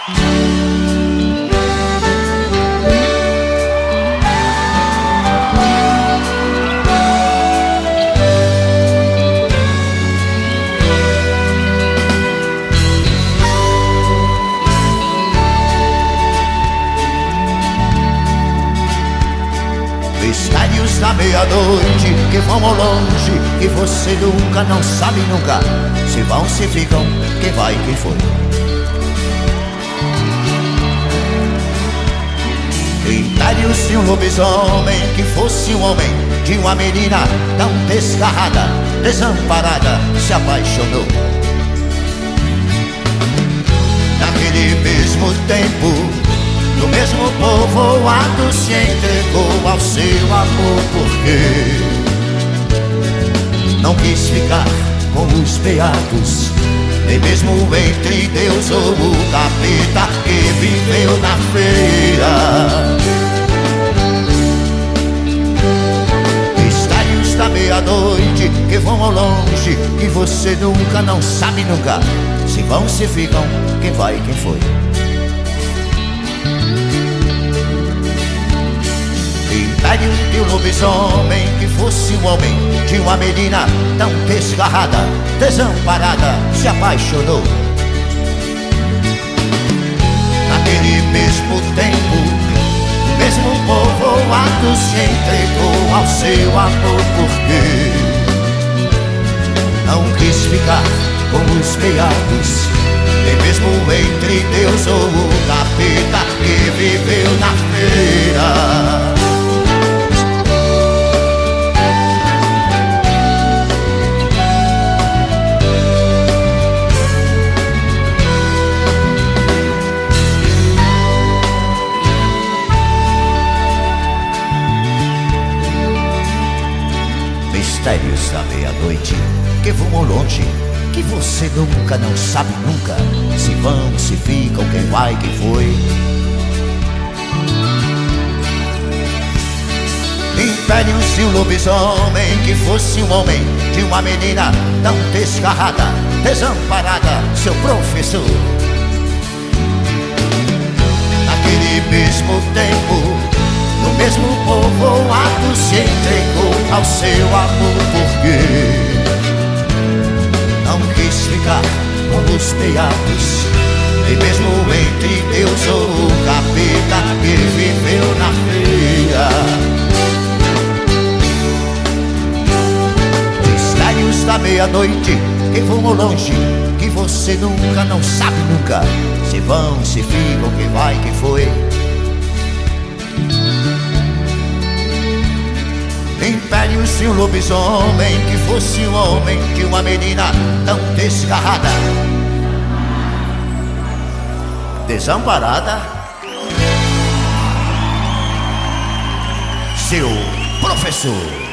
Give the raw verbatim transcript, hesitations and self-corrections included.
Mistérios da meia-noite que vão ao longe, que você nunca, não sabe nunca, se vão, se ficam, quem vai, quem foi. Mistérios de um lobisomem que fosse um homem, de uma menina tão desgarrada, desamparada, se apaixonou. Naquele mesmo tempo, no mesmo povoado, se entregou ao seu amor, porque não quis ficar com os beatos, nem mesmo entre Deus ou o capeta que viveu na feira. Mistérios da meia-noite que vão ao longe, que você nunca, não sabe nunca, se vão, se ficam, quem vai, quem foi. Mistério de um lobisomem que fosse um homem, de uma menina tão desgarrada, desamparada, se apaixonou. Naquele mesmo tempo, o mesmo povoado se entregou ao seu amor, porque não quis ficar com os beatos, nem mesmo entre Deus ou o capeta que viveu na feira. Mistérios da meia-noite que vão ao longe, que você nunca, não sabe nunca, se vão, se ficam, quem vai, quem foi. Impérios de um lobisomem que fosse um homem, de uma menina tão desgarrada, desamparada, seu professor. Naquele mesmo tempo, no mesmo povoado, se entregou ao seu amor, porque não quis ficar com os beatos, nem mesmo entre Deus ou o capeta que viveu na feira. Mistérios da meia-noite que vão ao longe, que você nunca, não sabe nunca, se vão, se ficam, quem vai, quem foi. Impérios de um lobisomem que fosse um homem, de uma menina tão desgarrada, desamparada, seu professor.